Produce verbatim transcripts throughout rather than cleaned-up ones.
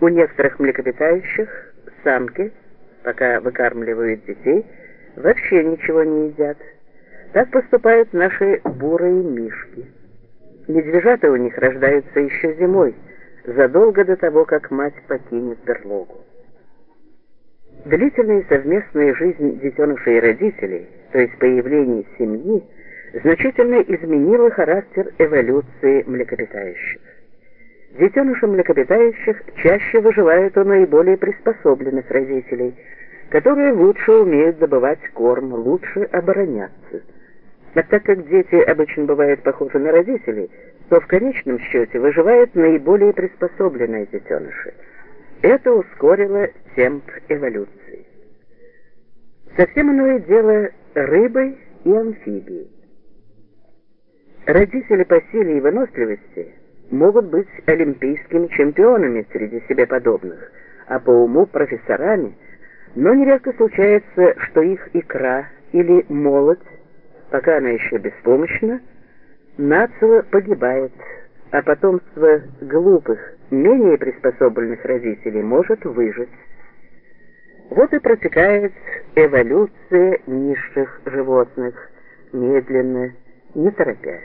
У некоторых млекопитающих самки, пока выкармливают детей, вообще ничего не едят. Так поступают наши бурые мишки. Медвежата у них рождаются еще зимой, задолго до того, как мать покинет берлогу. Длительная совместная жизнь детенышей и родителей, то есть появление семьи, значительно изменила характер эволюции млекопитающих. Детеныши млекопитающих чаще выживают у наиболее приспособленных родителей, которые лучше умеют добывать корм, лучше обороняться. А так как дети обычно бывают похожи на родителей, то в конечном счете выживают наиболее приспособленные детеныши. Это ускорило темп эволюции. Совсем иное дело рыбы и амфибии. Родители по силе и выносливости могут быть олимпийскими чемпионами среди себе подобных, а по уму профессорами, но нередко случается, что их икра или молоть, пока она еще беспомощна, нацело погибает, а потомство глупых, менее приспособленных родителей может выжить. Вот и протекает эволюция низших животных, медленно, не торопясь.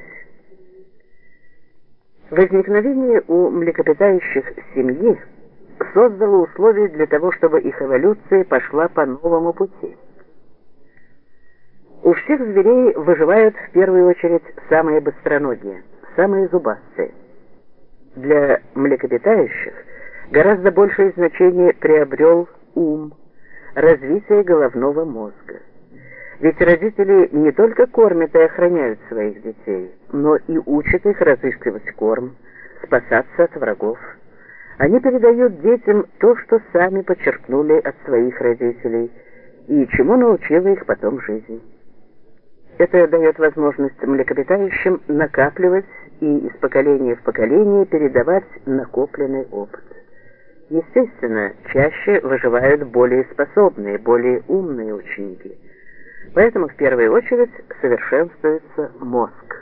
Возникновение у млекопитающих семьи создало условия для того, чтобы их эволюция пошла по новому пути. У всех зверей выживают в первую очередь самые быстроногие, самые зубастые. Для млекопитающих гораздо большее значение приобрел ум, развитие головного мозга. Ведь родители не только кормят и охраняют своих детей, но и учат их разыскивать корм, спасаться от врагов. Они передают детям то, что сами почерпнули от своих родителей, и чему научила их потом жизнь. Это дает возможность млекопитающим накапливать и из поколения в поколение передавать накопленный опыт. Естественно, чаще выживают более способные, более умные ученики. Поэтому в первую очередь совершенствуется мозг.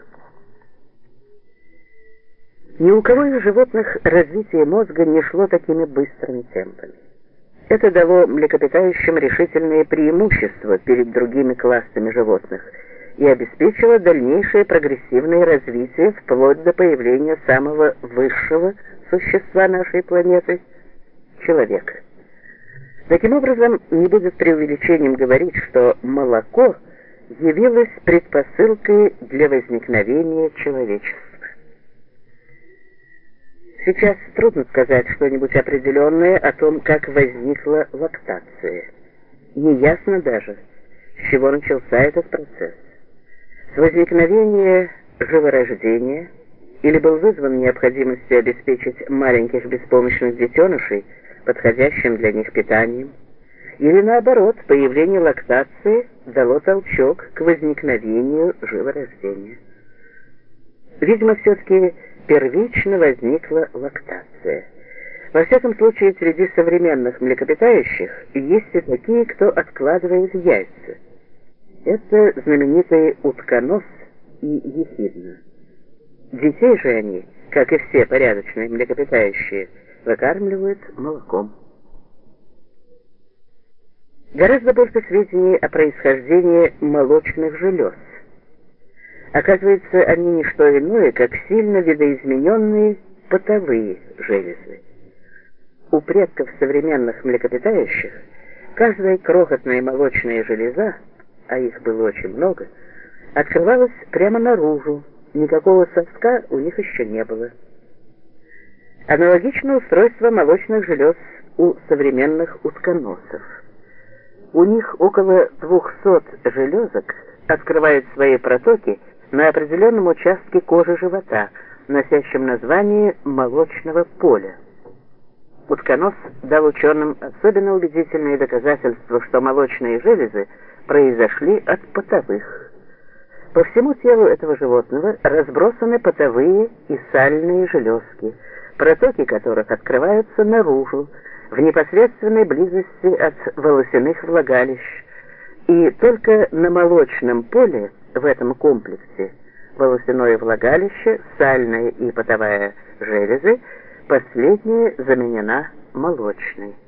Ни у кого из животных развитие мозга не шло такими быстрыми темпами. Это дало млекопитающим решительные преимущества перед другими классами животных и обеспечило дальнейшее прогрессивное развитие вплоть до появления самого высшего существа нашей планеты — человека. Таким образом, не будет преувеличением говорить, что молоко явилось предпосылкой для возникновения человечества. Сейчас трудно сказать что-нибудь определенное о том, как возникла лактация. Неясно даже, с чего начался этот процесс. С возникновения живорождения или был вызван необходимостью обеспечить маленьких беспомощных детенышей подходящим для них питанием, или наоборот, появление лактации дало толчок к возникновению живорождения. Видимо, все-таки первично возникла лактация. Во всяком случае, среди современных млекопитающих есть и такие, кто откладывает яйца. Это знаменитые утконос и ехидна. Детей же они, как и все порядочные млекопитающие, выкармливают молоком. Гораздо больше сведений о происхождении молочных желез. Оказывается, они не что иное, как сильно видоизмененные потовые железы. У предков современных млекопитающих каждая крохотная молочная железа, а их было очень много, открывалась прямо наружу, никакого соска у них еще не было. Аналогично устройство молочных желез у современных утконосов. У них около двухсот железок открывают свои протоки на определенном участке кожи живота, носящем название молочного поля. Утконос дал ученым особенно убедительные доказательства, что молочные железы произошли от потовых. По всему телу этого животного разбросаны потовые и сальные железки, протоки которых открываются наружу, в непосредственной близости от волосяных влагалищ, и только на молочном поле в этом комплексе волосяное влагалище, сальная и потовая железы, последняя заменена молочной.